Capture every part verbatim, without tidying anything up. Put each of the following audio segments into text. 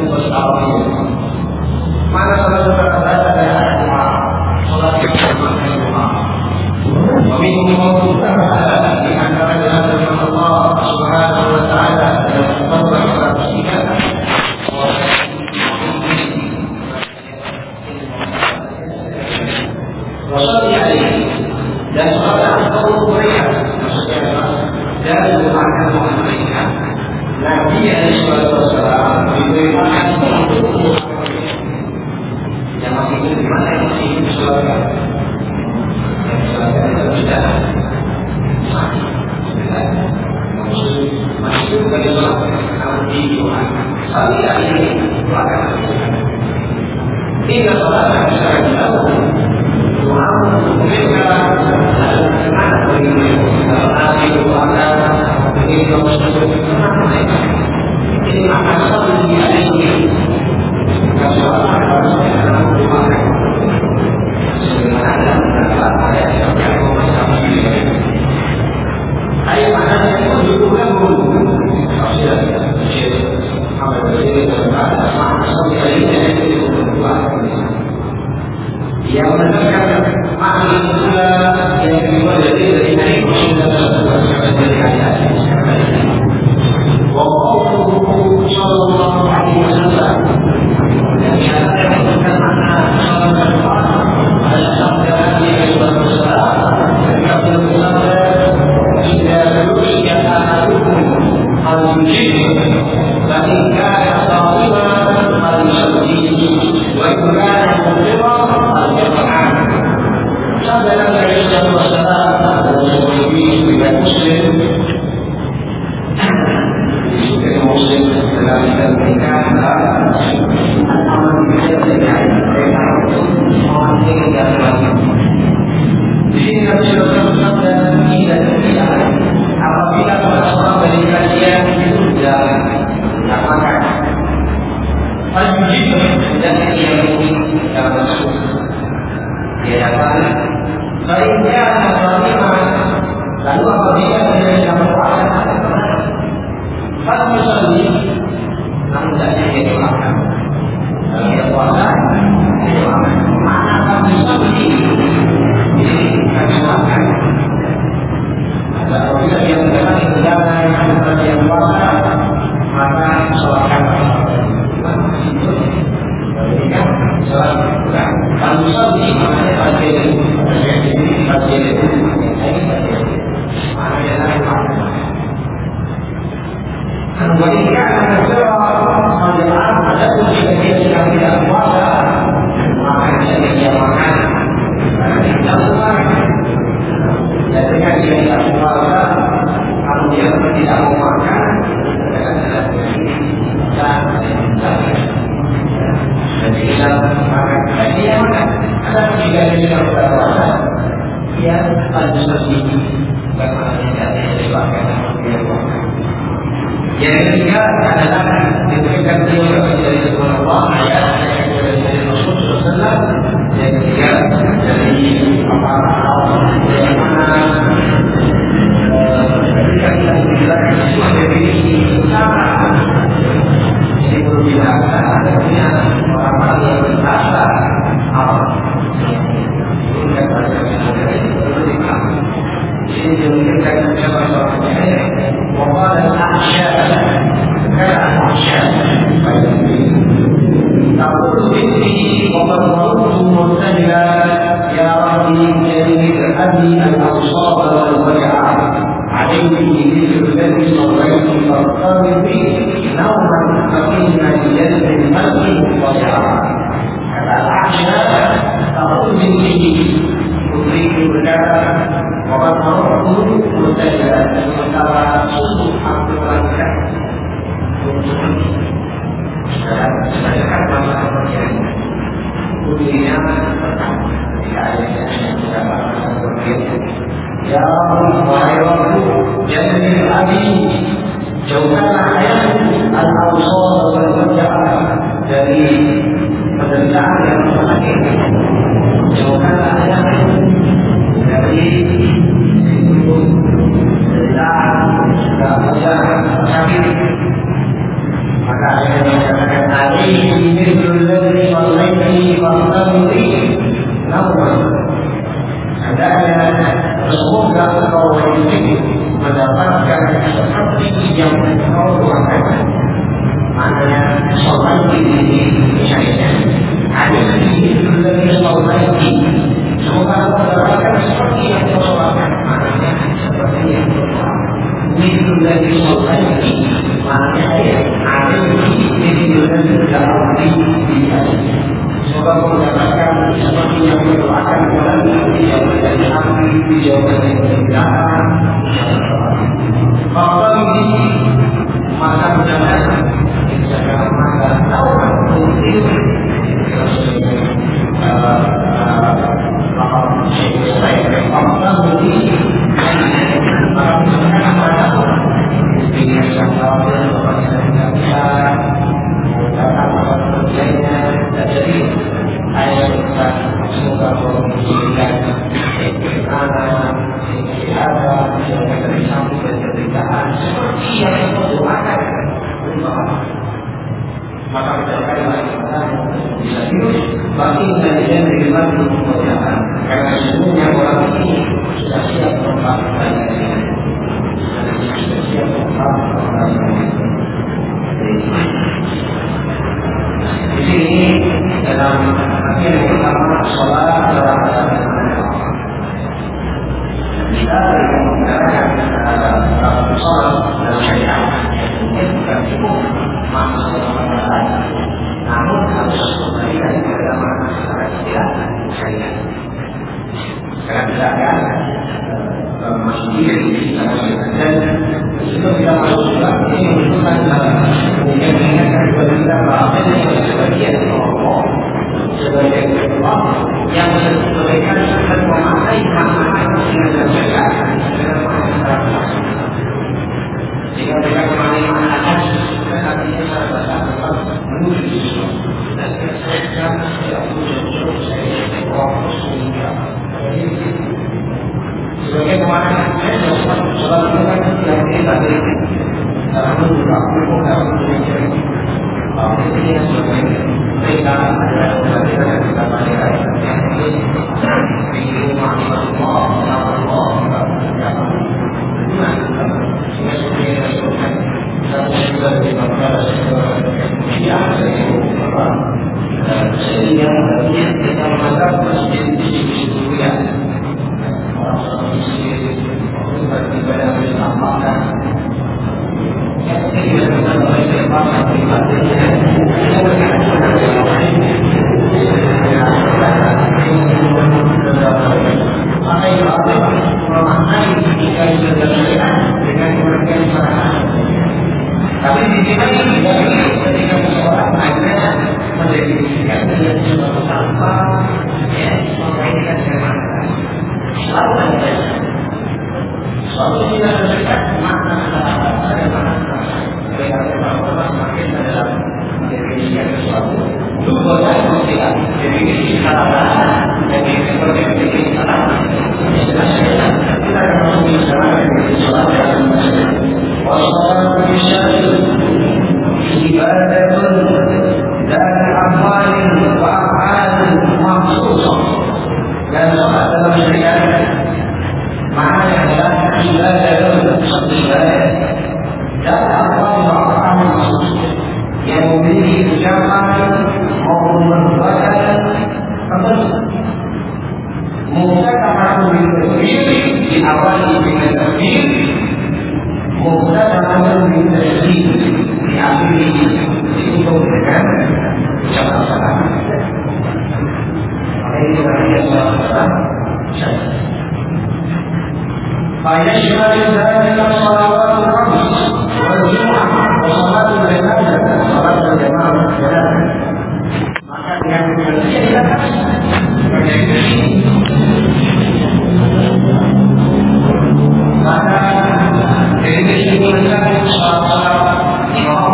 bersalah. Mana saudara-saudara saya ada doa, sholat di rumah. Meminum ada di antara jalan Allah Subhanahu Wa Taala dan memperhatikan. Wasalli alaihi dan salat Allah berikan maksudnya dari doakan mereka Nabi alaihi wasallam diberikan yang masih hidup di mana yang masih hidup silakan yang silakan itu sudah mati sudah masih hidup bagi sholat namun di doa salli alaihi doakan tidak sholat secara jauh mereka anak bagi anak itu anak begitu masuk ini akan selalu dialami kalau harus dilakukan sebenarnya adalah ada yang masalah ayat mana yang menunjukkan sudah apa itu masalah ini yang mendengarkan ahli pula yang kedua dari dari Nabi Muhammad dari ayat wa qawluhu sallallahu alaihi wasallam dan yang mendengarkan makna sallallahu alaihi wasallam Nabi sallallahu alaihi wasallam jika ru'ya ahadukum al-jinn fa in kana sa'iman al-jinn wa in kana muftiran al-jamaah. Sabda Nabi sallallahu alaihi wasallam riwayat Muslim disebutkan Muslim dalam kitab amal dengan orang yang dalam di sini Nabi sallallahu alaihi wasallam tidak tidak apabila seorang dari kalian sudah melakukan al-jinn dan yang dalam masuk dia dapat baiknya menerima lalu apabila dia tidak berpuasa kalau misalnya namun tidak dia doakan kalau dia puasa dia doakan mana akan bisa begini ini kami doakan apabila dia mendapat kebenaran atau dia puasa maka sholatkan berikan sholat bukan kalau misalnya maknanya pasti pasti mana dia lain ketika ada ada jika dia sedang tidak puasa maka dia dia makan karena tidak makan dan ketika dia tidak puasa kalau dia tidak mau makan dan tidak makan dan dia makan ada jika dia tidak puasa dia akan sedih karena dia tidak disebabkan dia makan. Yang ketiga adalah diberikan dari Allah ayat dari Rasulullah sallallahu alaihi wasallam. Yang ketiga dari apa yang mana ketika kita menjelaskan sesuatu dari sama ini perlu dilakukan ada punya orang-orang yang berkata apa bukan bahasa ini perlu dipahami. Ini diberikan siapa seorangnya وقال الأعشاء كان أعشاء تقول باسمه وقد ظلت مرتجلا يا ربي جليل أبي الأنصاب والوجع عليه بالذي صليت فاضطر به نوما فإن بيد المرء وجعا كذا الأعشاء تقول باسمه تدرك الرجال وقد ظلت مرتجلا sementara susu aku lakukan untuk sedangkan masalah yang bunyinya pertama jika ada yang tidak masalah begitu ya Allah jadi Abi jauhkanlah ayatmu al-awsal wal-wajah dari penderitaan yang menyakitkan jauhkanlah ayatmu dari sudah punya sakit maka ayat yang dikatakan tadi sholat ini syariat. Ada sedikit lebih sholat ini. Semoga Allah mendapatkan seperti yang kau sholatkan. Maknanya seperti yang kau sholat. Itu lebih sholat ini. Maknanya ada sedikit lebih dalam diri. Semoga Allah mendapatkan seperti yang kau doakan. Yang menjadi api di jawaban yang berbeda. Kalau ini maka mudah-mudahan segala masa tahu mungkin apa saya Allah mungkin maka misalkan pada dengan syakal dan tidak bisa menggunakan apa kerjanya dan jadi saya bisa semoga Allah menjadikan anak ada yang dari samping dan keberadaan seperti yang kita doakan maka berkali-kali kita bisa hidup bagi intelligent beriman untuk kemuliaan karena semuanya orang ini sudah siap melakukan ini sudah siap melakukan ini di sini dalam akhir yang pertama sholat adalah asal kita yang menggunakan dalam sholat dalam syariat mungkin bukan cukup maksud orang namun harus kembalikan kepada makna secara istilah syariat. Karena tidak ada masuk diri kita dan itu tidak masuk juga ini membutuhkan kemudian mengingatkan kepada kita bahwa ini sebagian kelompok sebagai kelompok yang mereka akan memakai makna dengan syariat dengan makna jika mereka kembali mengatakan dan artinya sahabat tempat menuju dan saya tidak perlu saya orang sehingga sebagai kemarin saya dapat sholat itu kan yang ini tadi dalam menurut aku dalam menurut bahwa ini sebagai mereka adalah kebatilan yang kita pelajari yang ini di rumah Allah Allah Allah sehingga sehingga kita menganggap masjid di situ ya orang-orang muslim beribadah bersama-sama yang tidak bisa bersama pribadinya maka itu adalah memaknai jika itu terlihat dengan pengertian syariat. Tapi di sini tidak ketika seseorang akhirnya menjadi yang tidak suatu tanpa ya mengkaitkan dengan makna. Selalu ada suatu tidak terlihat makna kata-kata dan makna mereka berapa semakin dalam definisi sesuatu. Dua dan tidak definisi kata-kata dan seperti definisi kata-kata. Kita akan masuk di dalam definisi kata-kata. والصلاة بالشرع عبادة ذات أقوال وأفعال مخصوصة dan sholat dalam syariat maknanya adalah ibadah satu ibadah dan aqwal wa af'al khusus yang memiliki ucapan maupun perbuatan tertentu. Mengatakan takbir diawali dengan takbir, mengatakan tasbih diakhiri ditutup dengan ucapan salam. Ini berarti salat فيشمل ذلك الصلوات الخمس والجمعة وصلاة الجنازة وصلاة الجماعة والجنازة. Maka yang berarti adalah maka dari sini mencapai salat imam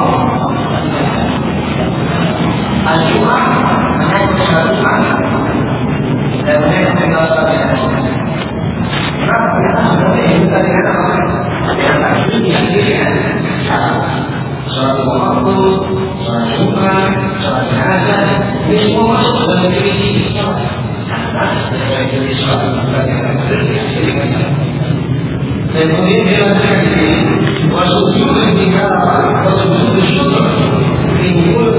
al-Jum'ah menaik salat Jum'ah dan menaik salat kenapa? Karena sebenarnya kita dengan apa? Dengan takbir yang dirikan salat waktu, salat Jum'ah, salat jenazah, ini semua masuk dalam definisi salat. Karena sebagai jenis salat yang dirikan dan kemudian dia lanjutkan ini wasujud ketika apa? Wasujud bersyukur timbul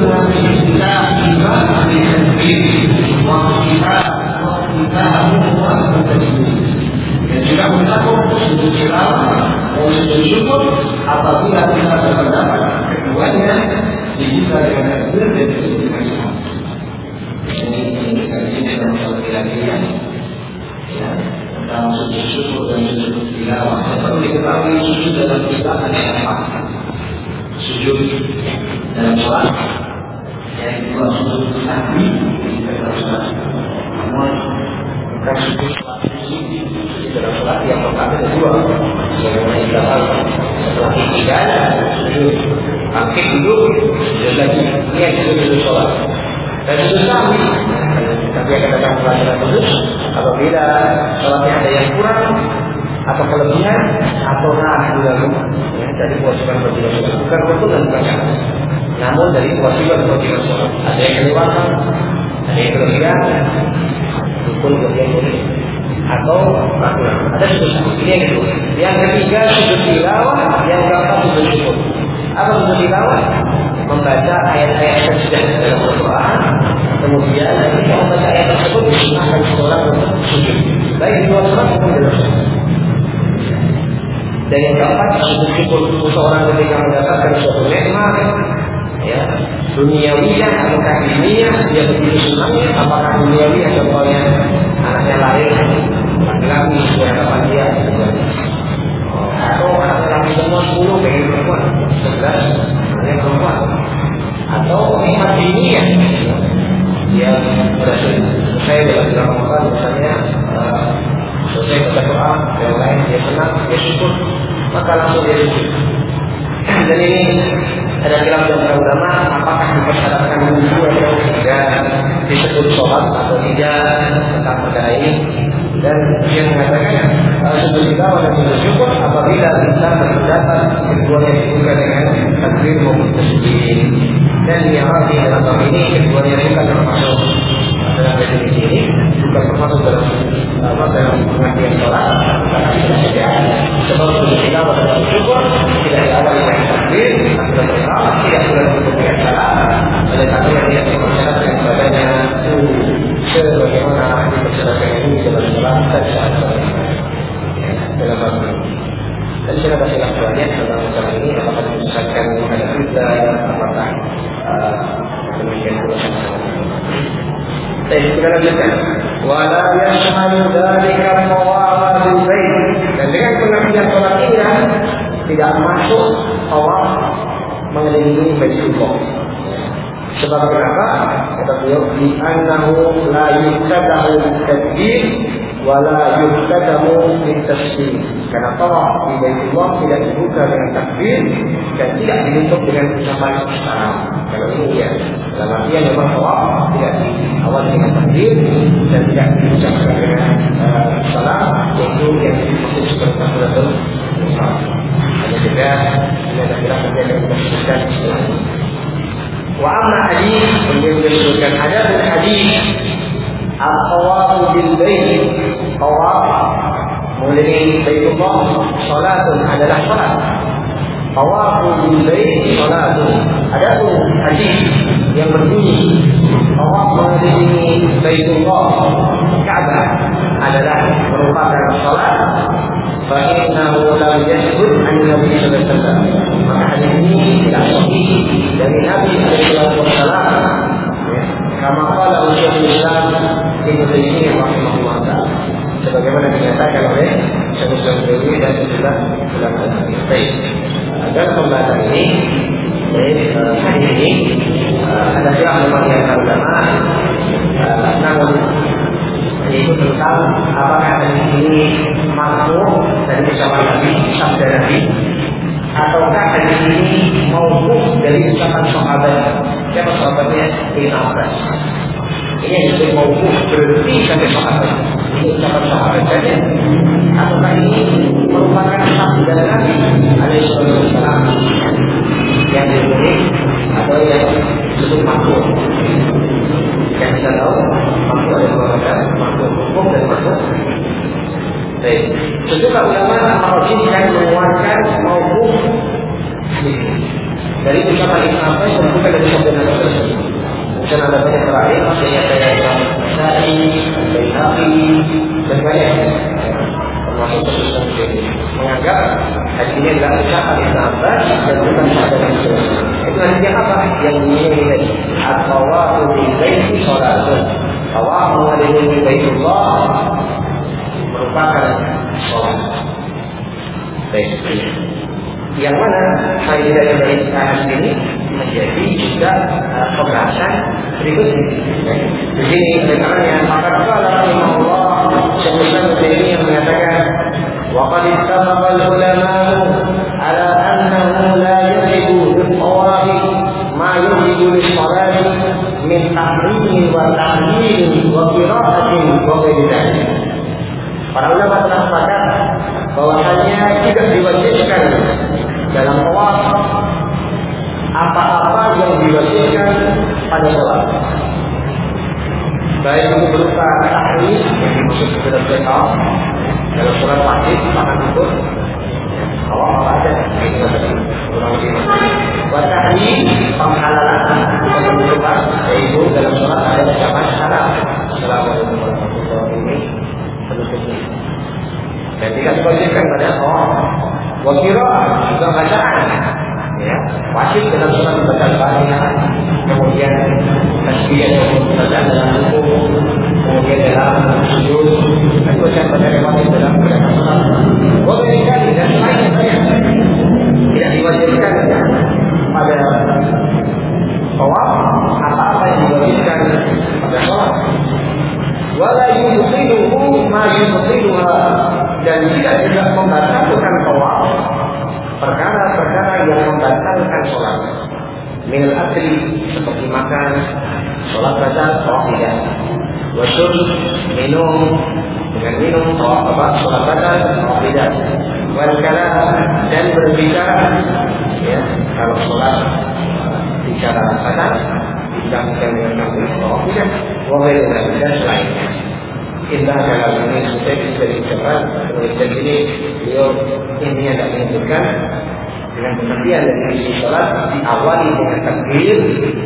takbir dan disebut dengan salam. Ini ini kaji dalam masalah ilahiyah, ya, tentang sujud syukur dan sujud tilawah. Yang perlu diketahui sujud dalam Islam ada empat. Sujud dalam sholat, yang kedua sujud sahwi dalam sholat. Namun bukan sujud sholat sujud dalam sholat yang pertama ada dua. Bagaimana kita tahu setelah itikad sujud bangkit dulu sujud lagi. Ini yang sujud dalam sholat. Dan sujud sahwi, tapi akan datang pelajaran khusus apabila sholatnya ada yang kurang atau kelebihan atau naas dulu, ya, dari kewajiban kewajiban sholat, bukan rukun dan bukan syarat, namun dari kewajiban kewajiban sholat ada yang kelewatan, ada yang kelebihan, rukun kemudian boleh atau kurang. Ada sujud sahwi. Ini yang kedua. Yang ketiga sujud tilawah, yang keempat sujud syukur. Apa sujud tilawah? Membaca ayat-ayat sajdah dalam Al-Quran, kemudian ketika membaca ayat tersebut disunahkan seorang untuk sujud, baik di luar sholat maupun dalam sholat. Dan yang keempat sujud syukur, seorang ketika mendapatkan suatu nikmat, ya, duniawiyah atau diniyah, dia begitu senangnya. Apakah duniawiyah contohnya anaknya lahir laki-laki sesuai harapan dia, atau anaknya laki semua sepuluh pengen perempuan, sebelas yang perempuan, atau nikmat diniyah dia berhasil selesai dalam Ramadan misalnya, uh, selesai baca doa, yang lain dia senang, dia syukur, maka langsung dia syukur. Dan ini ada khilaf dari ulama, apakah dipersyaratkan wudhu atau tidak, disebut sholat atau tidak tentang perkara ini. Dan yang mengatakan sujud tilawah dan sujud syukur apabila kita terdapat keduanya dibuka dengan takbir maupun tasbih. Dan yang arti dalam bab ini keduanya bukan termasuk dalam definisi ini, bukan termasuk dalam apa dalam pengertian sholat, karena tidak sedia. Sebab sujud tilawah dan sujud syukur tidak diawali dengan takbir, tidak bersama, tidak pula dengan salam. Oleh karena yang tidak dipersyaratkan kepadanya sebagaimana dipersyaratkan ini dalam sholat dan saat sholat dalam bab ini. Dan saya kasih banyak tentang masalah ini, apakah diusahakan ada kita, apakah demikian pula sama-sama. Baik, kita lanjutkan. Wala yashmalu dzalika tawaful bait. Dan dengan pengertian sholat ini tidak masuk tawaf mengelilingi Baitullah. Sebab kenapa? Kata beliau, di annahu la yuktadahu takbir wala yuktadahu bitasbih. Karena tawaf di Baitullah tidak dibuka dengan takbir dan tidak ditutup dengan ucapan salam. Kalau ini ya, dalam artian memang tawaf tidak diawali dengan takbir dan tidak diucapkan dengan uh, salam, yaitu yang dimaksud seperti takbiratul ihram. Ada juga ini ada kira nanti akan kita sebutkan setelah ini. Wa amma hadis, kemudian disebutkan ada pun hadis al-tawaf bil bait, tawaf mengelilingi Baitullah, salatun adalah salat. Tawaf bil bait salatun. Ada pun hadis yang berbunyi tawaf mengelilingi Baitullah, Ka'bah adalah merupakan salat. Fa innahu lam yasbut an Nabi sallallahu alaihi wasallam. Maka hadis ini tidak sahih dari Nabi sallallahu alaihi wasallam. Kama qala Syekhul Islam Ibnu Taimiyah rahimahullah taala. Sebagaimana dinyatakan oleh Syekhul Islam Taimiyah dan sejumlah ulama hadis. Dan pembahasan ini, hadis ini ada khilaf memang yang ulama, namun yaitu tentang apakah hadis ini makruh dari ucapan Nabi, sabda Nabi, ataukah hadis ini mauquf dari ucapan sahabat. Siapa sahabatnya? Ibnu Abbas. Ini yang disebut mauquf, berhenti sampai sahabat. Ini ucapan sahabat saja. Ataukah ini merupakan sabda Nabi alaihi wasallam yang ditulis atau yang disebut makruh? Yang kita tahu makruh ada dua macam, makruh hukum dan makruh. Baik, sejumlah ulama merujukkan menguatkan mauquf dari ucapan Ibnu Abbas dan bukan dari sabda Nabi tersebut. Dan ada banyak terakhir, maksudnya saya Imam Nasa'i, Baihaqi, dan banyak termasuk terus menganggap hadis ini adalah ucapan Ibnu Abbas dan bukan sabda Nabi tersebut. Itu hadisnya apa? Yang bunyinya ini tadi. at-tawafu bil baiti salatun. Tawaf mengelilingi Baitullah merupakan salat. Baik. Yang mana faedah dari hadis ini menjadi juga uh, pembahasan berikutnya. Di sini keterangannya maka qala Allah Syaikhul Islam yang mengatakan wa qad ittafaqa al-ulama ala annahu la yajibu bil-tawaf ma yujibu lis-salati min tahrim wa ta'lil wa qira'atin wa ghairi dzalik. Para ulama telah sepakat bahwasanya tidak diwajibkan dalam tawaf apa-apa yang diwajibkan pada sholat, baik itu berupa tahrim yang dimaksud dalam sholat, dalam sholat wajib makan tutup, tawaf apa aja itu tadi kurang lebih. Buat tahrim penghalalan penutupan yaitu dalam sholat ada ucapan salam assalamualaikum warahmatullahi wabarakatuh penutupnya. Dan tidak diwajibkan pada tawaf. Wa qira'ah juga bacaan, ya wajib dalam sholat membaca Al-Fatihah, kemudian tasbih atau bacaan dalam rukuk, kemudian dalam sujud, dan bacaan bacaan wajib dalam bacaan sholat. Boleh sekali dan lainnya banyak. Tidak diwajibkan pada tawaf apa-apa yang diwajibkan pada sholat. Wala yubtiluhu ma yubtiluha, dan tidak juga membatalkan tawaf perkara-perkara yang membatalkan sholat. Minal akli seperti makan, sholat batal, tawaf tidak. Wasyur minum, dengan minum tawaf apa? Sholat batal, tawaf tidak. Wal kalam, dan berbicara, ya kalau sholat bicara batal, dilakukan dengan kafir tawaf tidak. Wahai dan selainnya. Indah dalam ini saya bisa diucapkan penulisan ini beliau ini tidak menyebutkan dengan pengertian dari isi sholat diawali dengan takbir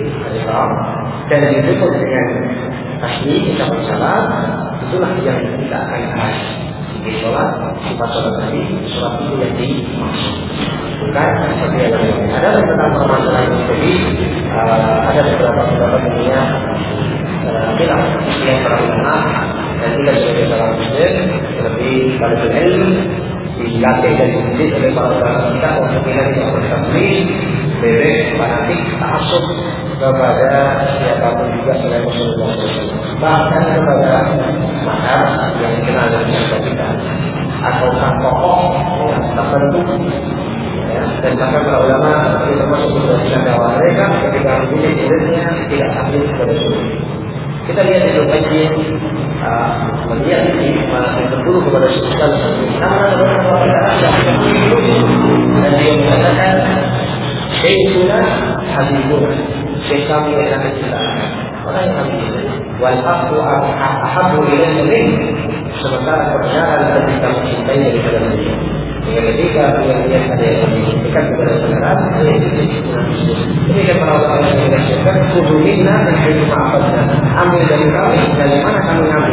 dan ditutup dengan tasbih ucapan salam. Itulah yang kita akan bahas di sholat. Sifat sholat tadi, sholat itu yang dimaksud, bukan seperti yang lain. Ada tentang permasalahan ini tadi, uh, ada beberapa beberapa dunia bilang yang terlalu dan tidak sebagai salah muslim, lebih pada ilmu dilatih dan dididik oleh para ulama kita untuk tidak tidak bertakbir, bebek, fanatik, ta'assub kepada siapapun juga selain Rasulullah shallallahu alaihi wasallam, bahkan kepada mazhab yang dikenal dengan kita atau tokoh yang tertentu. Ya, dan bahkan para ulama seperti termasuk berdasarkan dakwah mereka ketika mendidik muridnya tidak takbir kepada sunnah. Kita lihat di Al-Qayyim uh, melihat ini malah yang berburu kepada Rasulullah shallallahu alaihi wasallam dan dia mengatakan Syekhuna Habibuna, Syekh kami adalah kita orang yang kami cintai, wal haqqu ahabbu ilayna min, sementara kebenaran lebih kami cintai daripada manusia. Dengan ketika yang dia ada yang menunjukkan kepada kebenaran, ini kan para ulama yang menjelaskan kudu minna dan kudu ma'afadna, ambil dari kami, dari mana kami ambil.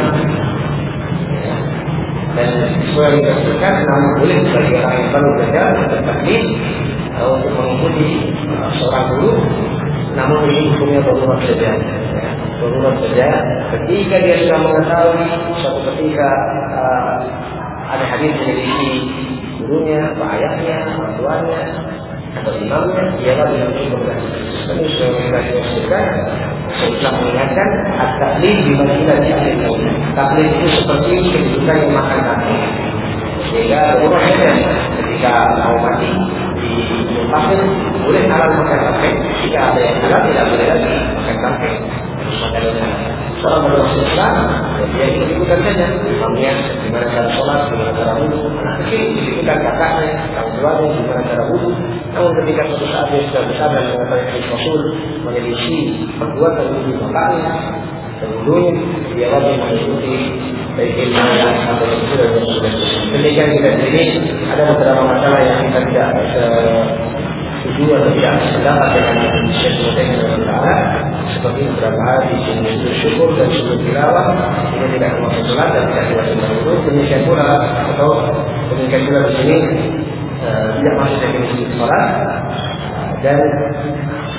Dan sesuai yang dikatakan, namun boleh bagi orang yang baru belajar untuk taklim untuk mengikuti seorang guru, namun ini hukumnya darurat saja. Darurat saja. Ketika dia sudah mengetahui suatu ketika uh, ada hadis yang diisi gurunya, pak ayahnya, orang tuanya, atau imamnya, dia wajib untuk berhasil. Tapi sudah mengatakan, saya telah mengingatkan, at-taklid di manjilah di akhir tahun. Taklid itu seperti kedudukan yang makan kaki. Sehingga darurat saja. Ketika mau mati di pasir, boleh halal makan kaki. Jika ada yang halal, tidak boleh lagi makan kaki. Seorang berdosa Islam, dia ikut-ikutan saja. Imamnya, gimana cara sholat, gimana cara wudhu. Anak kecil, ikut-ikutan kakaknya, orang tuanya, gimana cara wudhu. Namun ketika suatu saat dia sudah besar dan mengetahui hadis Rasul menyelisih perbuatan wudhu bapaknya dan wudhunya, dia wajib mengikuti baik ilmu yang sampai itu dan sudah. Ketika kita di sini ada beberapa masalah yang kita tidak setuju atau tidak sependapat dengan Syekh Muhammad bin Abdullah, seperti beberapa hal di sini syukur dan syukur tilawah ini tidak termasuk sholat dan tidak diwajibkan itu. Demikian pula atau demikian pula di sini uh, tidak masuk definisi sholat dan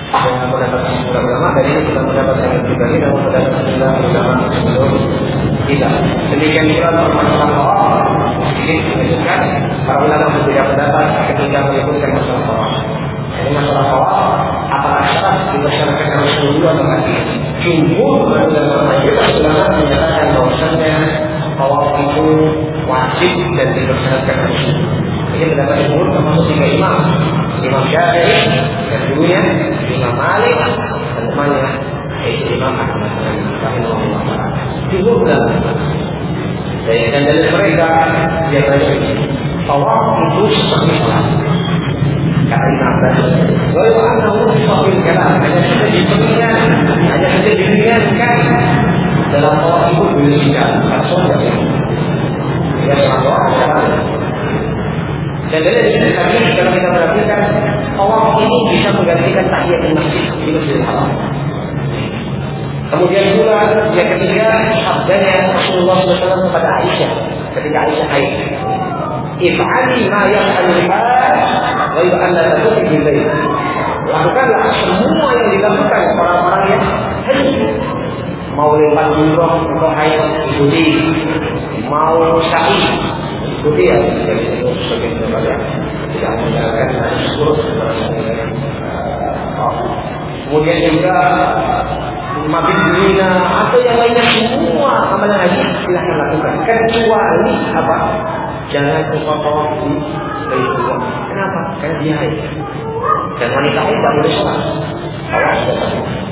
Dengan pendapat semua ulama, dari ini kita mendapat yang pribadi dan pendapat semua ulama sebelum kita. Demikian pula permasalahan Allah ini menunjukkan para ulama berbeda pendapat ketika menyebutkan masalah Allah. Ini masalah Allah apakah syarat dibersyaratkan Rasulullah atau tidak? Jumhur ulama mayoritas ulama menyatakan bahwasanya Allah itu wajib dan dibersyaratkan Rasulullah. Ini pendapat jumhur termasuk tiga imam, Imam Syafi'i dan dulunya Imam Malik dan temannya yaitu Imam Ahmad rahimahullah taala. Jumhur ulama dan dari mereka dia berkata Allah itu seperti salat. Kata Imam Abbas, "Wa annahu seperti kalam." Hanya saja diperingat, hanya saja diperingatkan dalam Allah itu berbicara langsung dari dia Allah. Dan dari sini kami kalau kita perhatikan Allah ini bisa menggantikan tahiyatul masjid di Masjidil Haram. Kemudian pula yang ketiga sabdanya Rasulullah shallallahu alaihi wasallam kepada Aisyah ketika Aisyah haid, "If'ali ma yaf'alul hajj wa yu'anna taqufi bil bait." Lakukanlah semua yang dilakukan orang-orang yang haji. Mau lempar jumroh, mau haid ikuti, mau sa'i ikuti ya. Jadi itu sebagai daripada tidak menjalankan syukur kemudian juga mabit dunia atau yang lainnya semua amalan haji silahkan lakukan kecuali apa? Jangan lupa tawaf di Baitullah. Kenapa? Karena dia haid dan wanita haid tak boleh sholat. Allah sudah.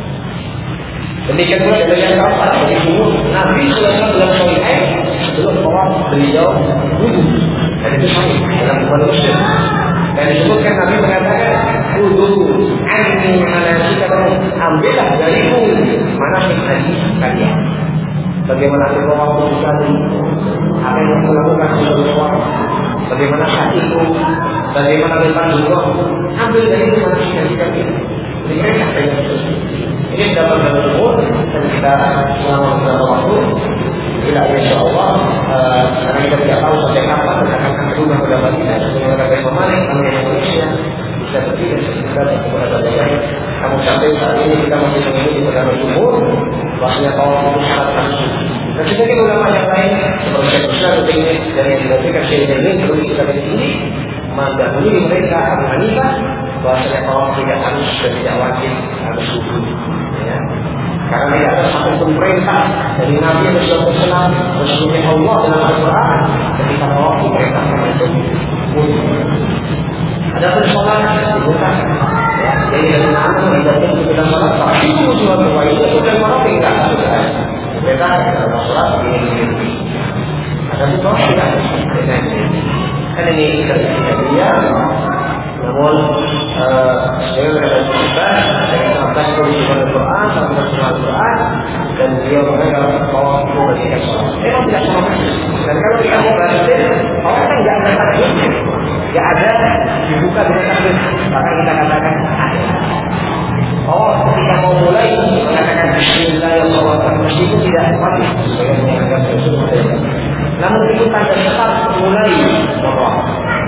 Demikian pula dari yang keempat bagi jumhur Nabi selama dalam sholat haid sebelum tawaf beliau wudhu dan itu sahih dalam Bukhari Muslim. Dan disebutkan Nabi mengatakan wudhu anni manasikakum, ambillah dariku manasik haji kalian. Bagaimana bertawaf sekali, apa yang melakukan sebelum bagaimana saat itu, bagaimana lempar jumroh, ambil dari itu manasik haji kalian. Jadi mereka yang ini dapat dari umur dan kita selama beberapa waktu bila insya Allah uh, karena kita tidak tahu sampai kapan kita akan berubah pendapat kita sebagaimana kata Imam Malik kalau yang Indonesia bisa berpikir sekitar kepada lain. Namun sampai saat ini kita masih mengikuti pendapat umur bahwasanya tawaf itu syarat langsung. Dan sebagian ulama yang lain seperti Syekh Islam ini dan yang dilakukan Syekh ini perlu kita ini mendahului mereka Abu Hanifah bahwasanya tawaf tidak harus dan tidak wajib harus wudhu. Ya. Karena tidak ada satu perintah dari Nabi Shallallahu Alaihi Wasallam Rasulullah Allah dalam Al-Quran ketika tawaf diperintahkan untuk wudhu. Ada pun sholat dibutuhkan. Ya. Jadi dari nama mengajarkan kita sholat tapi itu sholat berwajib itu dan malah tidak ada. Perintah dalam sholat ini ini. Ada pun tawaf tidak ada. Kan ini dari dia. Namun saya berada di kita dari atas tulisan Al-Quran sampai surah Al-Quran dan dia menganggap bahwa itu berarti sholat. Memang tidak sama. Dan kalau kita mau berhasil, orang kan tidak ada takbir, tidak ada dibuka dengan takbir. Maka kita katakan ada. Oh, ketika mau mulai mengatakan Bismillahirrahmanirrahim meskipun tidak wajib sebagai menganggap Rasulullah. Namun itu tanda tetap mulai tawaf.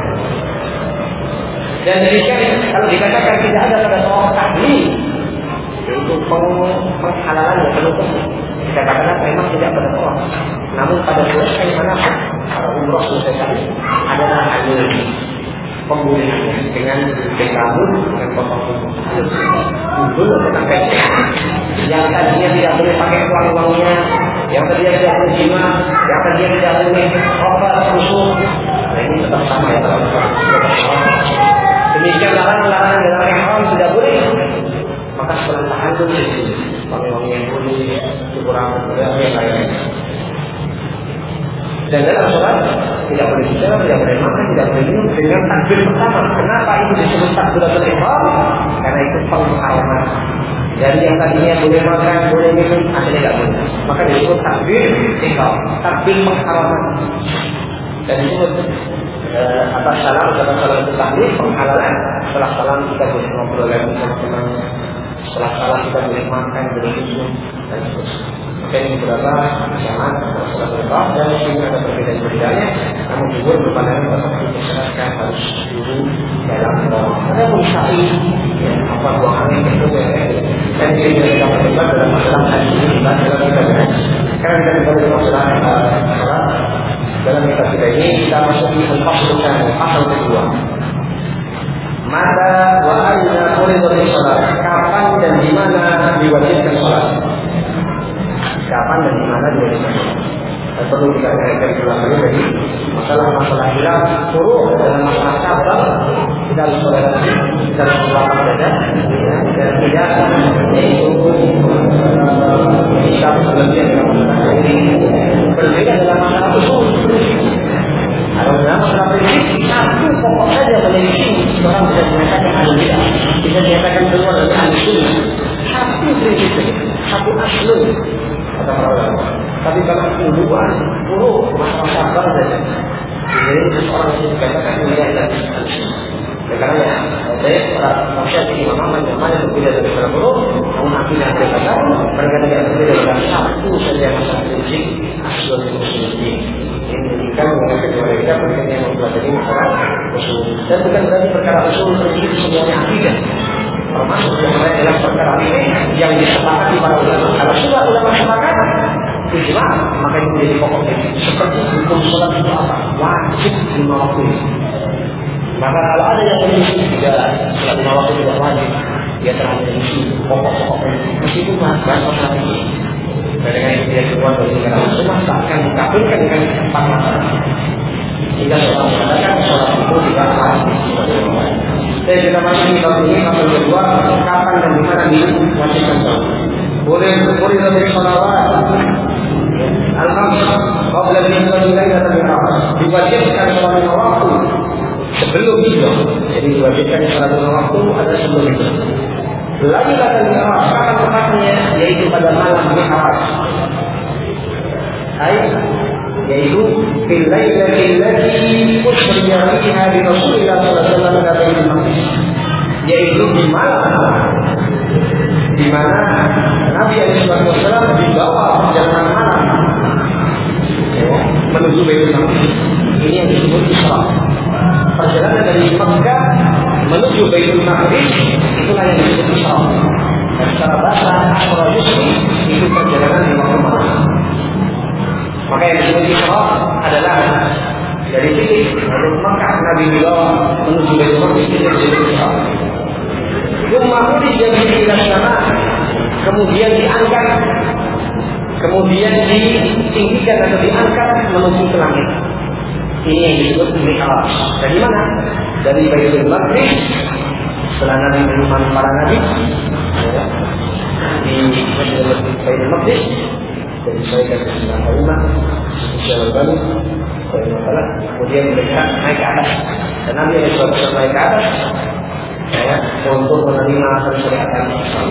Dan demikian kalau dikatakan tidak ada pada tawaf tahlil yaitu penghalalan yang penutup dikatakan memang tidak pada tawaf. Namun pada selesai manasik para umroh selesai adalah tahlil pemulihannya dengan berkabut dengan potong dulu tentang kecil yang tadinya tidak boleh pakai uang-uangnya, yang tadinya tidak boleh jima, yang tadinya tidak boleh obat khusus. Nah ini tetap sama ya dalam demikian larangan-larangan dalam ihram tidak boleh. Maka setelah tahan itu wangi-wangi yang boleh kurang yang lain. Dan dalam sholat tidak boleh bicara, tidak boleh makan, tidak boleh minum dengan takbir pertama. Kenapa itu disebut takbiratul ihram? Karena itu pengharaman. Dari yang tadinya boleh makan, boleh minum, akhirnya tidak boleh. Maka disebut takbir ihram, takbir pengharaman. Dan disebut Uh, atas salam, atas salam itu tahlil penghalalan. Setelah salam kita boleh ngobrol lagi sama teman. Setelah salam kita boleh makan, boleh minum dan seterusnya. Maka ini beberapa kesamaan antara salat berkah dan ini ada perbedaan perbedaannya. Namun juga berpandangan bahwa kita harus dulu dalam tawaf. Ada pun sa'i, ya, apa tempat buang angin itu ya. Dan ini yang kita perlukan dalam masalah hadis ini kita dalam kita ya. Karena kita dalam masalah masalah dalam kita kita ini kita masuk di al-fasl pasal kedua. Mata wa aina furidul salat. Kapan dan di mana diwajibkan salat? Kapan dan di mana diwajibkan salat? Dan perlu kita kaitkan ulang lagi dari masalah-masalah hilang suruh dalam masalah kabar kita harus toleransi, kita harus melapang dada dan tidak yaitu kita berlebihan dalam masalah ini berbeda dalam masalah usul. Kalau dalam masalah prinsip satu pokok saja memiliki orang bisa menyatakan ahli bidah, bisa menyatakan keluar dari ahli sunnah. Satu prinsip, satu aslun kata para ulama. Tapi kalau puluhan, puluh masalah sabar saja. Jadi seseorang yang dikatakan mulia dan karena saya para masyarakat Imam Ahmad yang mana berbeda dari para puluh, namun akidah mereka kata mereka tidak berbeda dengan satu saja masalah prinsip aslun muslimin. Ini menunjukkan mengenai kedua mereka penting yang mempelajari masalah usul. Dan bukan berarti perkara usul itu semuanya akidah. Termasuk yang lain adalah perkara ini yang disepakati para ulama. Kalau sudah ulama sepakat, ijma, maka itu menjadi pokoknya. Seperti hukum sholat itu apa? Wajib lima waktu. Maka kalau ada yang menyimpulkan tidak sholat lima waktu tidak wajib, dia telah menyimpulkan pokok-pokoknya. Meskipun bahas masalah ini. Dan dengan itu dia keluar dari negara Islam akan dikabulkan dengan empat masalah. Jika seorang mengatakan sholat itu tidak wajib. Saya kita masih di tahun ini pasal kedua, kapan dan di mana diwajibkan sholat. Boleh boleh lebih sholawat. Alhamdulillah, qabla al-fajr dan al-asr. Diwajibkan sholat lima waktu sebelum itu. Jadi diwajibkan sholat lima waktu ada sebelum itu. Lagi kata Mi'raj, kapan tepatnya yaitu pada malam Mi'raj. Hai, yaitu fil lailatil lati usriya fiha bi Rasulillah sallallahu alaihi wasallam kata Imam Maqdis. Yaitu di malam di mana Nabi alaihi wasallam dibawa perjalanan malam menuju Baitul Maqdis. Ini yang disebut Isra. Perjalanan dari Makkah menuju Baitul Maqdis itulah yang disebut Isra. Dan secara bahasa Asra Yusri itu perjalanan di waktu malam. Maka yang disebut Isra adalah dari sini dari Makkah Nabi dibawa menuju Baitul Maqdis itu disebut Isra. Kemudian jadi sama, kemudian diangkat, kemudian ditinggikan atau diangkat menuju ke langit. Ini yang disebut Mi'raj. Dari mana? Dari Baitul Maqdis. Setelah Nabi menyuruh para nabi ya, di Baitul Maqdis, dari saya ke sebelah rumah, Syaikhul Bani, kemudian mereka naik ke atas. Dan Nabi yang sudah naik ke atas, ya, untuk menerima syariat Islam.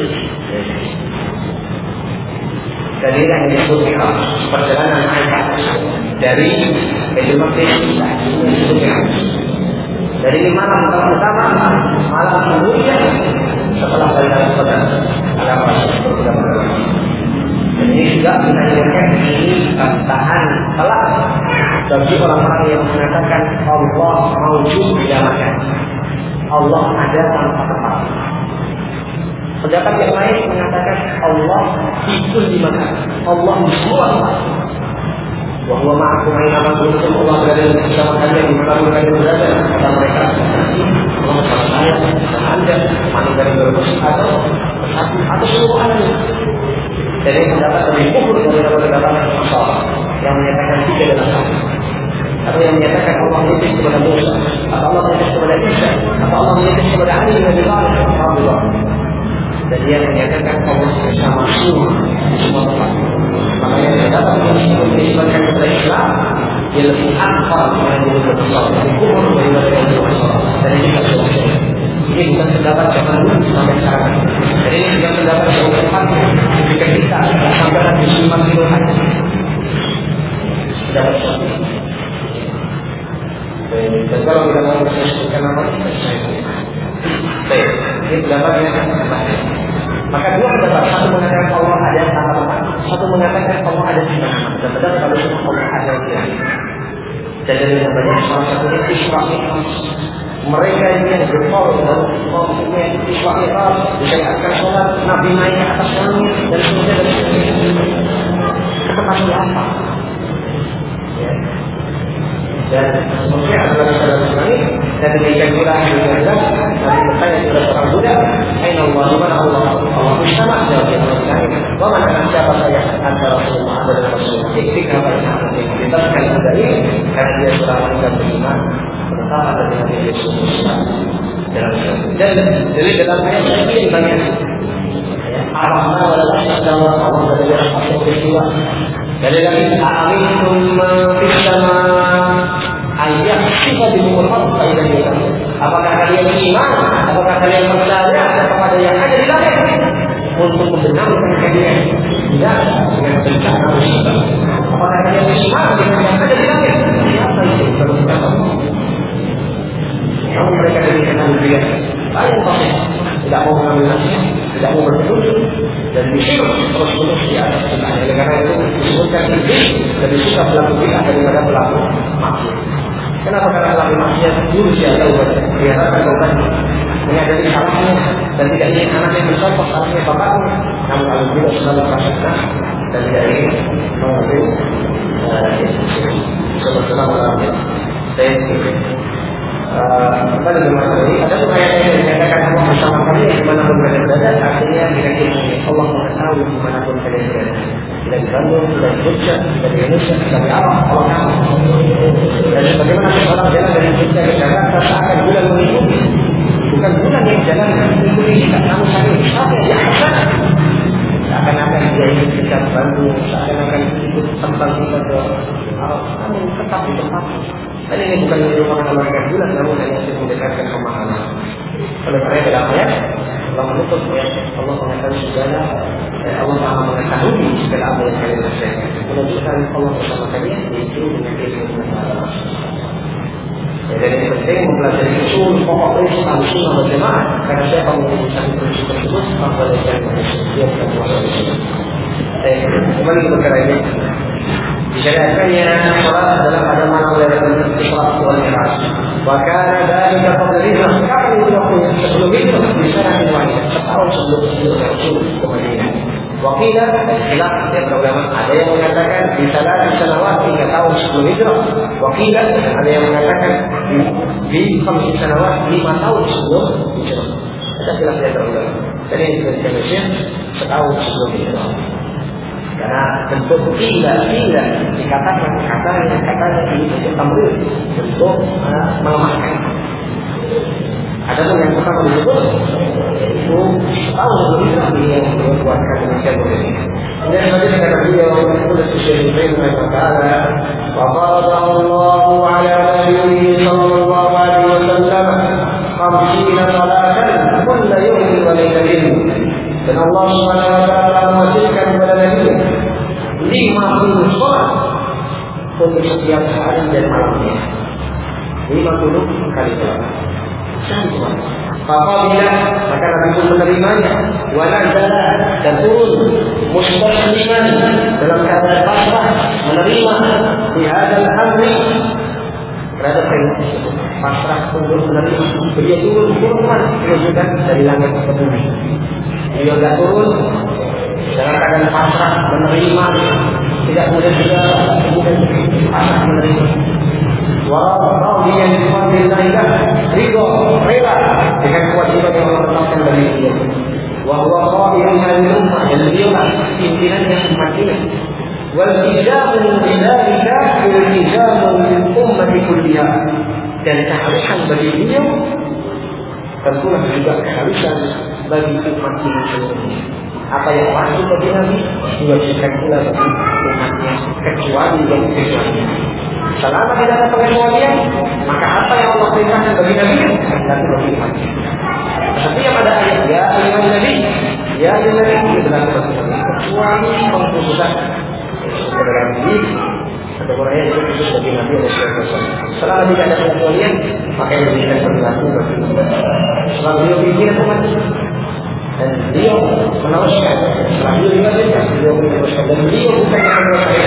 Jadi yang disebut Mi'raj, perjalanan angkat dari Baitul Maqdis disebut Mi'raj. Dari malam pertama, malam kemudian setelah balik pada agama berbeda. Jadi juga kita lihat ini bantahan telak bagi orang-orang yang mengatakan Allah maujud tidak makan. Allah ada tanpa tempat. Pendapat yang lain mengatakan Allah itu dimakan. Allah di semua tempat. Wahwa ma'akum aina ma kuntum, Allah berada bersama kalian di mana kalian berada. Kata mereka, Allah bersama saya, bersama Anda, mana dari berbus atau bersatu atau seluruh alam. Jadi pendapat lebih kufur daripada pendapat yang masalah yang menyatakan tiga dalam satu. Atau yang menyatakan Allah menyitis kepada Musa, atau Allah menyitis kepada Isa, atau Allah menyitis kepada Ali bin Abi Thalib, Allah. Dan dia menyatakan Allah bersama semua di semua tempat. Makanya dia dapat menisbatkan kepada Islam, dia lebih akbar dibanding berbesar, lebih kubur daripada yang berbesar. Dan ini tidak selesai. Ini bukan pendapat zaman dulu sampai sekarang. Jadi ini bukan pendapat yang tepat ketika kita sampai di simak di Tuhan. Pendapat seperti ini. Dan kalau kita mau menyebutkan apa, saya baik, ini pendapatnya apa? Maka dua pendapat, satu mengatakan Allah ada tanpa tempat, satu mengatakan Allah ada di mana. Dan benar kalau semua Allah ada di mana. Dan dari banyak salah satunya Isra Mi'raj. Mereka ini yang berkol dan berkolnya Isra Mi'raj, disyariatkan sholat, Nabi naik ke atas langit dan seterusnya dan seterusnya. Ketepatnya apa? Ya. Dan seterusnya adalah salah langit dan demikian pula di Gaza. Nabi bertanya kepada seorang budak, Aina Allah, di mana Allah? Allah bersama jawab yang langit. Bagaimana siapa saya antara Rasulullah dan Rasulullah? Ketika mereka ditetapkan budak ini karena dia sudah wanita beriman, pertama dari Nabi Yesus dalam dan dari dalam ayat ini banyak Ar-Rahman wal-Rahman Allah dari rahmat kedua. Dari lagi Amin fis sama ayat kita dimulai pada kita. Apakah kalian beriman? Apakah kalian percaya kepada yang ada di langit untuk membenarkan kalian? Tidak dengan bencana musibah. Apakah kalian beriman dengan yang ada di langit? Apa itu kalau kalau mereka diberikan ujian, banyak orang tidak mau mengambil nasihat, tidak mau berpetunjuk dan disuruh terus menerus di atas kita. Karena itu disebutkan iblis lebih suka pelaku bid'ah daripada pelaku maksiat. Kenapa? Karena pelaku maksiat dulu dia tahu diharapkan taubat, menyadari salahnya dan tidak ingin anaknya mencontoh salahnya bapaknya. Namun kalau tidak selalu merasa dan tidak ingin mengambil sebab-sebab malamnya. Saya kembali ke masalah ini. Ada ayat yang dikatakan Allah bersama kalian dimanapun kalian berada. Artinya dikatakan Allah mengetahui dimanapun kalian berada. Tidak di Bandung, tidak di Jogja, tidak di Indonesia, tidak di Arab, Allah tahu. Dan bagaimana seorang jalan dari Jogja ke Jakarta seakan bulan mengikuti, bukan bulan yang jalan mengikuti kita, namun saking besarnya di atas sana. Seakan-akan dia ingin kita Bandung, seakan-akan ikut tempat kita ke Arab, namun tetap di tempat. Dan ini bukan merupakan menawarkan bulan, namun hanya untuk mendekatkan pemahaman. Oleh karena itu dalam ayat Allah menutup ya, Allah mengetahui segala, eh, Allah Maha mengetahui segala apa yang kalian lakukan. Menunjukkan Allah bersama kalian yaitu dengan ilmu pengetahuan. Ya, dan ini penting mempelajari usul pokok prinsip Ahlussunnah wal Jamaah. Karena siapa mengumpulkan prinsip tersebut, maka dia akan mengumpulkan dan puasa di sini. Eh, kembali ke perkara ini. Disyariatkannya salat dalam agama oleh Isra wal Mi'raj. Wa kana dzalika qabla hijrah. Kapan itu waktunya? Sebelum hijrah di sana wahidah. Setahun sebelum hijrah Rasul ke Madinah. Wa qila istilah yang beragama ada yang mengatakan di sana di sanawat tiga tahun sebelum hijrah. Wa qila ada yang mengatakan di di khamsi sanawat lima tahun sebelum hijrah. Ada istilah yang beragama. Jadi ini disebutnya setahun sebelum hijrah. Karena bentuk tidak tidak dikatakan katanya katanya ini bentuk tamrid, bentuk uh, melemahkan. Ada pun yang pertama disebut itu tahu lebih lagi yang membuatkan demikian begini. Kemudian selanjutnya kata beliau oleh Syekh Ibnu Taala, wa faradallahu ala nabiyyi sallallahu alaihi wasallam khamsina salatan kullu yawmin wa laylatin. Dan Allah Subhanahu wa taala mewajibkan kepada Nabi lima puluh sholat untuk setiap hari dan malamnya. lima puluh kali sholat. Sangat. Apabila maka Nabi pun menerimanya, wanazala dan turun mustasliman dalam keadaan pasrah menerima di hadal amri terhadap perintah tersebut. Pasrah tunduk menerima. Beliau turun turunkan menunjukkan dari langit ke bumi. Beliau tidak turun dalam keadaan pasrah menerima, tidak mudah juga kemudian pasrah menerima. Walau dia yang dimiliki ridho, rela dengan kewajiban yang Allah tetapkan dari dia. Wahwa qa'ilun hadhihi ummah, dan beliau pimpinan yang umat ini. Wal ijabu bidzalika iltizamu lil ummati kulliha. Dan keharusan bagi beliau tentulah juga keharusan bagi umat ini seluruhnya. Apa yang wajib bagi Nabi diwajibkan pula bagi umatnya, kecuali yang kecuali. Selama tidak ada pengecualian, maka apa yang Allah perintahkan bagi Nabi berlaku bagi umatnya. Setiap ada ayat ya ayat Nabi, ya ayat Nabi itu berlaku bagi Nabi, kecuali pengkhususan saudara Nabi atau orang yang itu khusus bagi Nabi oleh Rasul. Selama tidak ada pengecualian, maka yang diberikan berlaku bagi Nabi. Selama beliau pikiran umat dan beliau meneruskan, setelah beliau dibacakan, beliau meneruskan dan beliau bukan yang meneruskan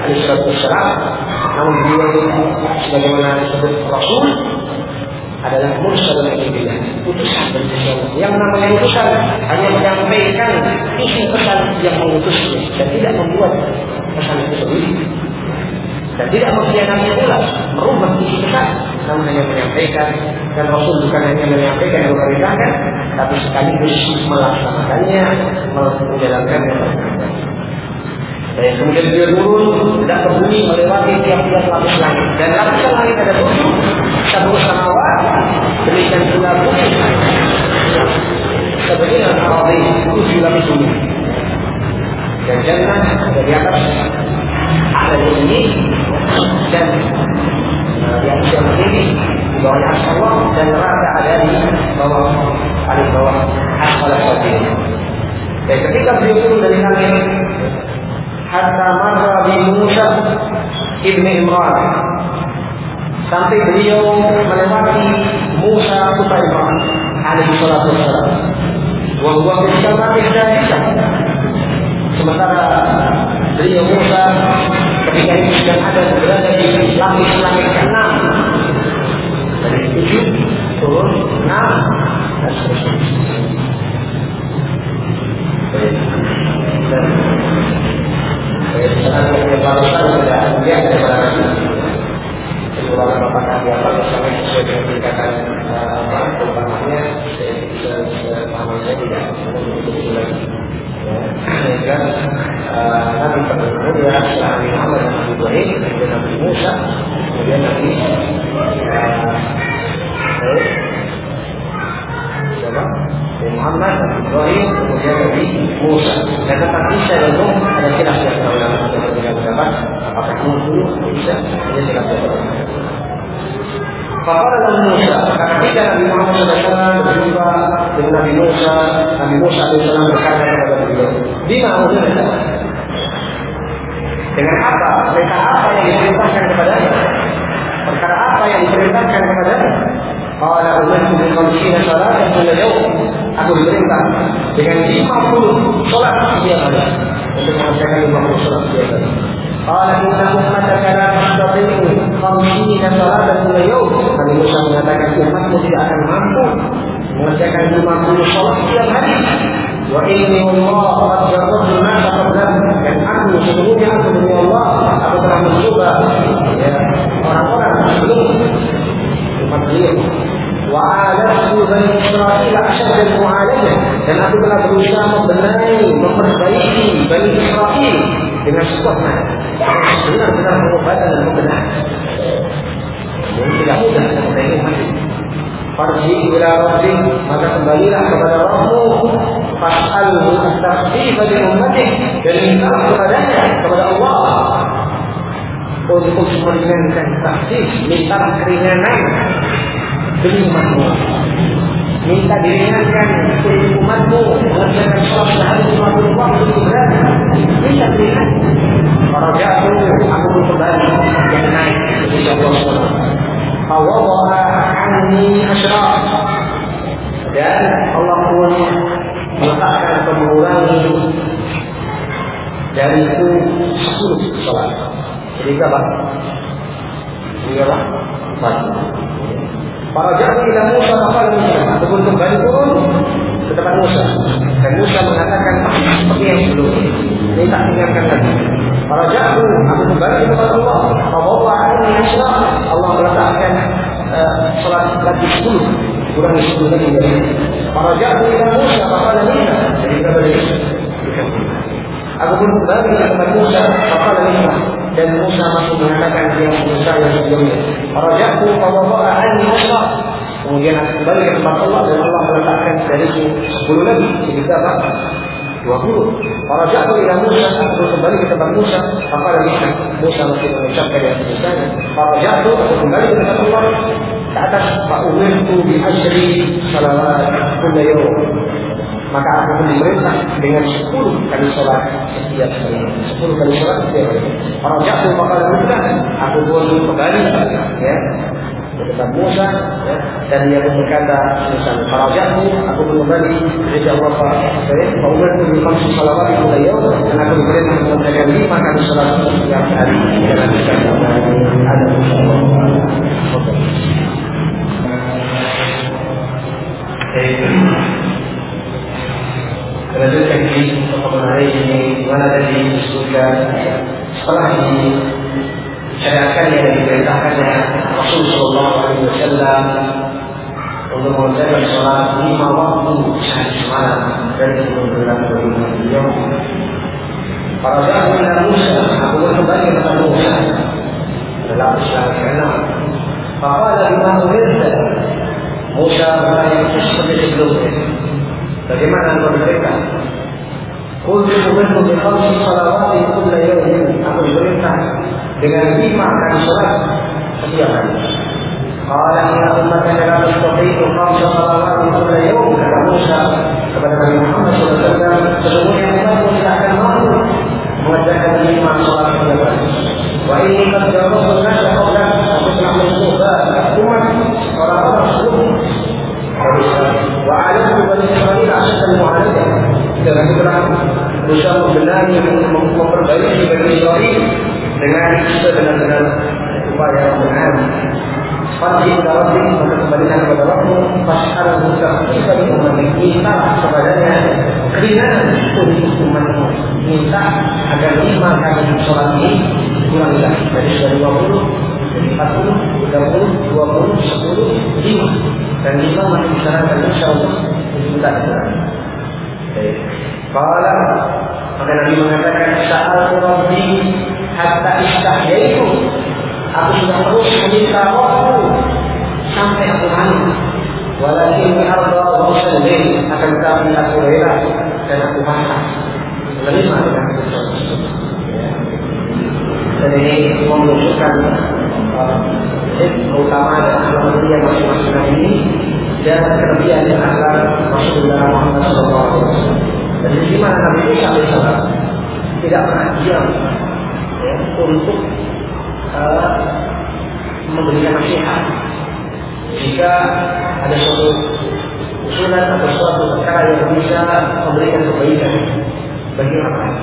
alaihissalam, namun beliau sebagaimana disebut Rasul adalah mursalun ilaihi, utusan dari Allah. Yang namanya utusan hanya menyampaikan isi pesan yang mengutusnya dan tidak membuat pesan itu sendiri. Dan tidak mengkhianati pula, merubah isi pesan, namun hanya menyampaikan. Dan Rasul bukan hanya menyampaikan dan memerintahkan, tapi sekaligus melaksanakannya, menjalankannya. Dan kemudian dia turun, tidak berbunyi melewati tiap-tiap lapis langit. Dan lapisan langit ada tujuh, satu samawat, demikian pula bumi. Sebenarnya Arabi tujuh lapis bumi. Dan jannah ada di atas, ada di sini, dan di atas yang ini di bawahnya asfallah, dan neraka ada di bawah, paling bawah asfallah saja. Dan ketika beliau turun dari langit, hatta marra bi Musa ibn Imran, sampai beliau melewati Musa putra Imran alaihi salatu wassalam. Wa huwa fi samati dzalika, sementara beliau Musa ketika itu sedang ada berada di lapis langit keenam, dari tujuh turun enam dan seterusnya. Dan sekarang yang barusan sudah lihat daripada Nabi. Sebulan apakah dia apa bersama sesuai dengan tingkatan pemahamannya, pemahamannya tidak begitu lagi. Sehingga Nabi kemudian setelah Nabi Muhammad dan Nabi Ibrahim, kemudian Nabi Musa, kemudian Nabi siapa? Nabi Muhammad, Nabi Ibrahim, kemudian Nabi Musa. Dan tentang Isa dan Nuh ada khilaf di antara ulama yang berbeda pendapat, apakah Nuh dulu atau Isa, ada khilaf di antara ulama. Faqala Nabi Musa, ketika Nabi Muhammad shallallahu alaihi wasallam berjumpa dengan Nabi Musa, Nabi Musa alaihi salam berkata kepada beliau, "Bima umirta?" Dengan apa? Perintah apa yang diperintahkan kepadanya? Perkara apa yang diperintahkan kepadanya? Qala umirtu bi khamsina salatan kulla yawm. Aku diperintah dengan lima puluh salat setiap hari, untuk mengerjakan lima puluh salat setiap hari. Qala inna ummataka la tastati'u khamsina salatan kulla yawm. Nabi Musa mengatakan umatmu tidak akan mampu mengerjakan lima puluh salat setiap hari. Wa inni wallahu qad jarrabtu ma qablahu, dan aku sesungguhnya aku demi Allah aku telah mencoba ya orang-orang sebelum umat beliau. Wa alatu bani Israil asyad al-mu'alajah, dan aku telah berusaha membenahi, memperbaiki Bani Israil dengan sekuatnya, benar-benar pengobatan dan pembenahan. Jadi tidak mudah memperbaiki umat ini. Farji ila rabbik, maka kembalilah kepada Rabbmu, fas'alhu at-takhfif li ummatik, dan minta kepadanya, kepada Allah untuk meringankan takhfif, minta keringanan demi umatmu, minta diringankan untuk umatmu mengerjakan sholat sehari lima puluh waktu itu berat, minta diringankan. Para jatuh aku pun kembali yang naik kepada Allah subhanahu wa taala. Fawada'a anni asyraf, dan Allah pun meletakkan atau mengurangi dari itu sepuluh sholat. Jadi berapa? Jadi berapa? Empat. Para jatuh ila Musa kafal Musa, ataupun kembali turun ke tempat Musa, dan Musa mengatakan seperti yang sebelumnya, ini tak tinggalkan lagi. Para jatuh, aku kembali ke tempat Allah, bahwa ini Islam, Allah meletakkan uh, salat lagi sepuluh, kurang sepuluh lagi. Para jatuh ila Musa kafal Musa, jadi berapa lagi? Aku pun kembali ke tempat Musa kafal Musa, dan Musa masih mengatakan dia Musa yang sebelumnya. Para jatuh, bahwa ini Islam. Kemudian aku kembali ke tempat Allah, dan Allah meletakkan dari sepuluh lagi, jadi berapa? dua puluh. Para jatuh ila Musa, aku kembali ke tempat Musa, apa lagi? Musa masih mengucapkan yang sebelumnya. Para jatuh, aku kembali ke tempat Allah, ke atas fa'umirtu bi asyri salawat kulla yawm, maka aku pun diperintah dengan sepuluh kali sholat setiap hari. Sepuluh kali sholat setiap hari. Para jatuh maka mudah, aku pun kembali ya ke tempat Musa, ya, dan dia pun berkata, Musa, para jatuh, aku pun kembali kepada Allah. Saya, Fa'umirtu bi khamsi salawat kulla yawm, dan aku diperintah mengerjakan lima kali sholat setiap hari. hari yang kita ada bersama. Lanjutkan di pertemuan hari ini mana tadi disebutkan setelah disyariatkan yang diperintahkannya Rasulullah Shallallahu Alaihi Wasallam untuk mengerjakan sholat lima waktu sehari semalam dari sebelum berangkat dari beliau. Para sahabat dan Musa, aku kembali kepada Musa dalam Islam keenam. Faqala bima umirta. Musa bertanya seperti sebelumnya. Bagaimana engkau diperintah? Qultu umirtu bi khamsi salawati kulla yawmin. Aku diperintah dengan lima kali salat setiap hari. Qala ya ummata la tastati'u khamsa salawati kulla yawm. Kata Musa kepada Nabi Muhammad shallallahu alaihi wasallam, sesungguhnya umatmu tidak akan mampu mengerjakan lima salat setiap hari. Wa inni qad jarrabtu an-nasa qabla. Aku telah mencoba umat orang-orang sebelum wa alamtu bani Israil asyadda al-mu'aladah. Dan aku telah berusaha membenahi memperbaiki bani Israil dengan sebenar-benar upaya yang benar. Fadli ila Rabbik, maka kembalikan kepada Rabbmu, fas'alhu takhfifan min umatik, minta kepadanya keringanan untuk umatmu, minta agar lima kali sholat ini dikurangi lagi dari sudah dua puluh, dari empat puluh, tiga puluh, dua puluh, sepuluh, lima, dan lima masih disarankan insyaallah minta dikurangi. Baik. Qala, maka Nabi mengatakan sa'altu Rabbi hatta istahyaitu. Aku sudah terus meminta waktu sampai aku malu. Walakin arda wa usallim, akan tetapi aku rela dan aku pasrah menerima dengan keputusan tersebut. Dan ini menunjukkan keutamaan dan akhlak masing-masing ini dan kelebihan dan akhlak Rasulullah Muhammad shallallahu alaihi wasallam. Dan di mana Nabi Musa alaihissalam tidak pernah diam ya, untuk Uh, memberikan nasihat jika ada suatu usulan atau suatu perkara yang bisa memberikan kebaikan bagi orang lain.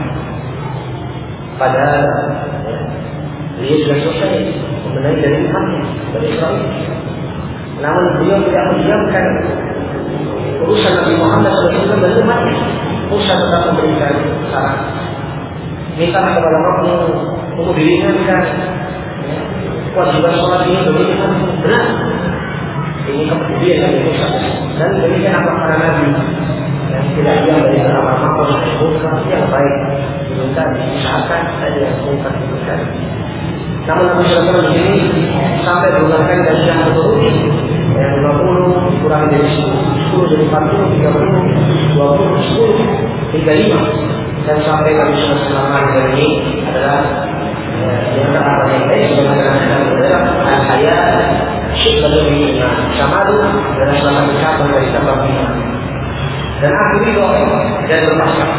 Padahal ya, dia sudah selesai membenahi dari umatnya dari Israel. Namun beliau tidak mendiamkan urusan Nabi Muhammad shallallahu alaihi wasallam dari umatnya. Musa tetap memberikan saran. Minta kepada Rabbmu untuk diringankan kewajiban sholat ini bagaimana benar. Ini kemudian yang Musa dan demikian apa para nabi yang tidak diam dari amal-amal yang baik diminta diusahakan saja yang bukan diminta. Namun Nabi Sallallahu Alaihi Wasallam di sini sampai berulang dan sudah berturut yang lima puluh kurang dari sepuluh, sepuluh dari empat puluh, tiga puluh, dua puluh, sepuluh, tiga puluh lima dan sampai Nabi Sallallahu Alaihi Wasallam ini adalah yang terdapat yang baik sebagaimana adalah al-hayat syibbatul iman syamalu dalam salah satu cabang dari cabang iman dan akhiri doa dan berpasrah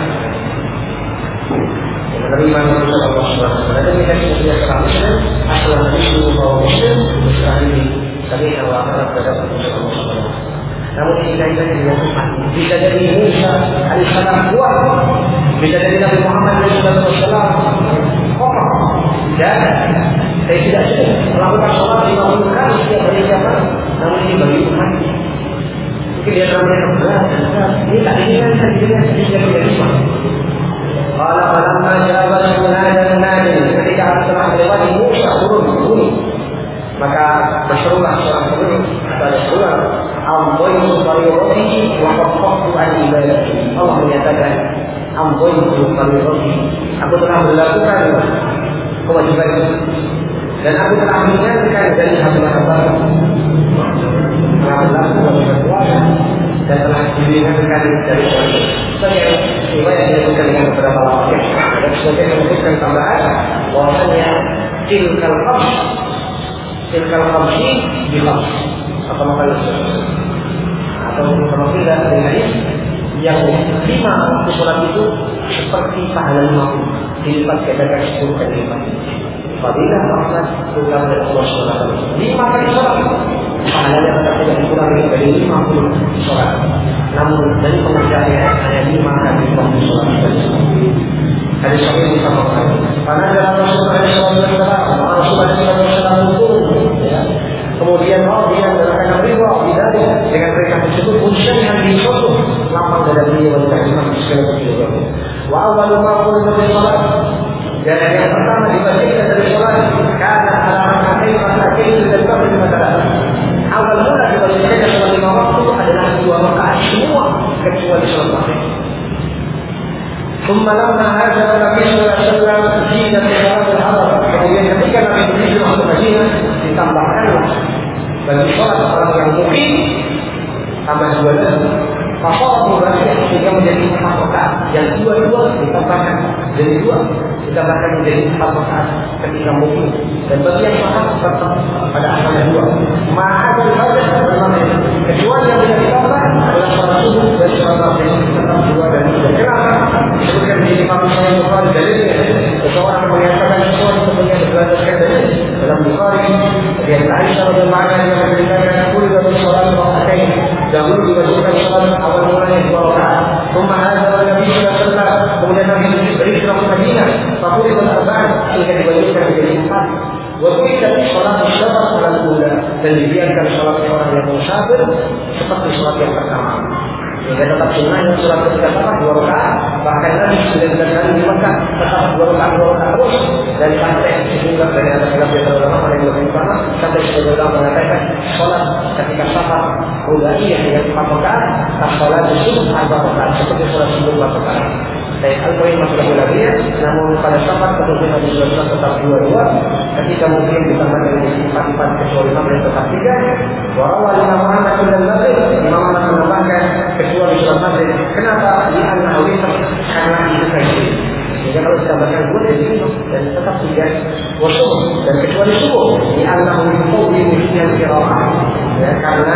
menerima keputusan Allah Subhanahu wa taala. Dan kita sudah seharusnya asal Nabi bahwa Muslim besar ini kami Allah akan berada keputusan Allah Subhanahu wa taala. Namun ini kaitannya dengan umat. Bisa jadi Musa alaihissalam kuat, bisa jadi Nabi Muhammad alaihissalam kokoh. Dan saya tidak sudah melakukan sholat lima puluh kali setiap hari zaman. Namun ini bagi umat. Mungkin dia namanya berat, ini tak inginkan saya dengan sedikit tidak lima. Kalau malamnya jawaban sebenarnya dan nadi ketika aku telah melewati Musa turun bumi, maka berserulah seorang penduduk kepada seruan Amboitu fariqati wa qaffaqtu an ibadati. Allah menyatakan Amboitu fariqati, aku telah melakukan kewajiban dan aku telah mengingatkan dari hamba-hamba telah melakukan berpuasa dan telah diingatkan dari syariat. Sebagai riwayat disebutkan dengan beberapa lafaz dan sebagai menyebutkan tambahan bahwasanya tilkal khams tilkal khamsi bi khams atau makhluk atau kalau tidak dengan yang lima sholat itu seperti pahala lima puluh dilipat gandakan sepuluh kali lipat. Fadilah maksud program dari Allah Subhanahu wa taala. Lima kali sholat pahalanya tetap tidak dikurangi dari lima puluh sholat. Namun dari pengerjaannya hanya lima kali lima puluh sholat. Hadis sahih bersama Pada dalam Rasulullah shallallahu awal dari sholat. Dan yang pertama dibacakan dari sholat karena alamat rakatain dan kafir masalah. Awal mula dibacakan sholat lima waktu adalah dua rakaat semua kecuali sholat maghrib. ثم لما هاجر النبي صلى الله عليه وسلم زيد في صلاة الحضر. Kemudian ketika Nabi berhijrah ke Madinah ditambahkanlah bagi sholat orang yang mukim tambah dua lagi. Fasal berarti ketika menjadi empat rakaat yang dua-dua ditambahkan jadi dua ditambahkan menjadi empat rakaat ketika mukim dan bagi yang sholat tetap pada asalnya dua. Ma'adul fajr bermakna kecuali yang tidak ditambah adalah sholat subuh dan sholat maghrib tetap dua dan dua. Kenapa? Disebutkan di Imam Sahih Bukhari dalilnya seseorang mengatakan sesuatu sebenarnya berdasarkan dalil dalam Bukhari dari Aisyah radhiyallahu anha yang menceritakan kullu sholat rakaatain dahulu diwajibkan sholat awal mulanya dua rakaat. Tsumma hadzal Nabi sallallahu alaihi wasallam kemudian Nabi berhijrah ke Madinah fakuri berbaan hingga diwajibkan menjadi empat. Waktu tadi sholat syafaq sholat ula dan dibiarkan sholat orang yang musafir seperti sholat yang pertama. Sehingga tetap sunnah yang sholat ketika sholat dua rakaat. Bahkan Nabi sembilan belas kali di Mekah tetap dua rakaat dua rakaat terus dan sampai sehingga dari atas khilaf yang terutama yang lebih utama sampai sebagian mengatakan sholat ketika syafaq ulaiyah yang empat rakaat tak sholat subuh arba rakaat seperti sholat subuh empat rakaat. Saya al-Qayyim masuk lagi namun pada syafaq ketika Nabi sallallahu alaihi wasallam tetap dua-dua ketika mungkin ditambahkan menjadi empat-empat kecuali maghrib tetap tiga. Warawal Imam Ahmad dan Maghrib Imam Ahmad menambahkan kecuali sholat maghrib. Kenapa? Li'anna witr karena itu saja. Sehingga kalau ditambahkan dua jadi lima dan tetap tiga. Wasubuh dan kecuali subuh li'anna witr yang qira'ah ya karena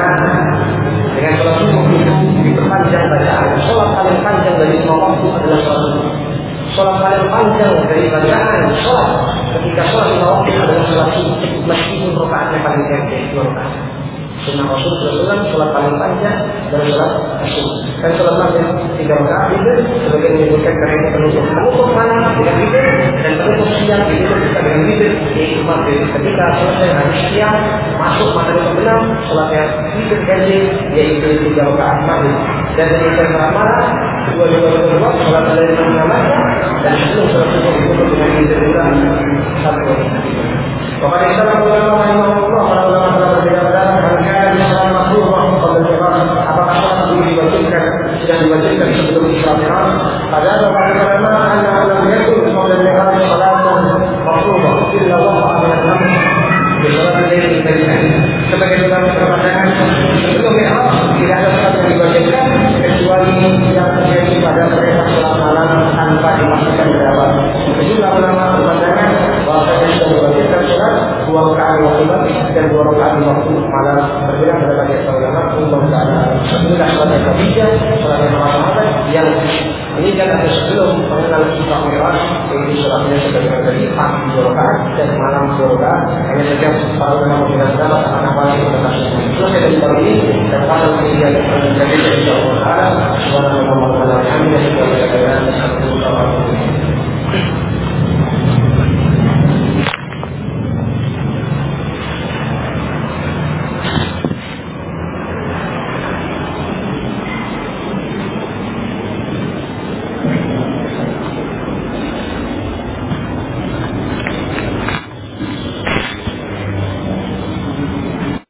dengan sholat subuh itu diperpanjang bacaan. Sholat paling panjang dari semua waktu adalah sholat subuh. Sholat paling panjang dari bacaan sholat ketika sholat lima waktu adalah sholat subuh meskipun rakaatnya paling pendek dua rakaat. Sunnah Rasul sallallahu alaihi wasallam sholat paling panjang dan sholat subuh. Dan sholat maghrib tiga rakaat itu sebagai menyebutkan karena penutup penutup malam dengan witir dan penutup siang itu bisa dengan witir yaitu maghrib. Ketika selesai hari siang masuk matahari terbenam sholatnya witir ganjil yaitu tiga rakaat maghrib. Dan ketika sholat malam dua dua dua dua sholat dari malam dan sebelum sholat subuh ditutup dengan witir juga satu rakaat. Kepada kita ulama Allah para ulama telah berbeda pendapat sholat makruh pada jemaah apakah sholat ini diwajibkan sudah diwajibkan sebelum sholat Mi'raj? Padahal para ulama hanya ulama yakun sholat Mi'raj salatan makruh illa wa amanat di sholat ini diberikan sebagai ulama berpandangan sebelum Mi'raj tidak ada sholat yang diwajibkan kecuali yang terjadi pada mereka sholat malam tanpa dimasukkan ke dalam. Sejumlah ulama berpandangan bahwa sudah diwajibkan sholat dua rakaat waktu dan dua rakaat waktu malam berbeda pada bagi ulama untuk keadaan. Inilah sholat yang ketiga, sholat yang pertama yang ini kan ada sebelum mengenal sholat Mi'raj, yaitu sholatnya sebagai dari pagi dua rakaat dan malam dua rakaat. Hanya saja para ulama berbeda pendapat akan apa yang kita kasih. Selesai dari tahun ini dan pada kemudian akan menjadi dari Allah Taala. Subhanallahi wa bihamdihi, asyhadu an la ilaha illa anta, astaghfiruka wa atubu ilaik.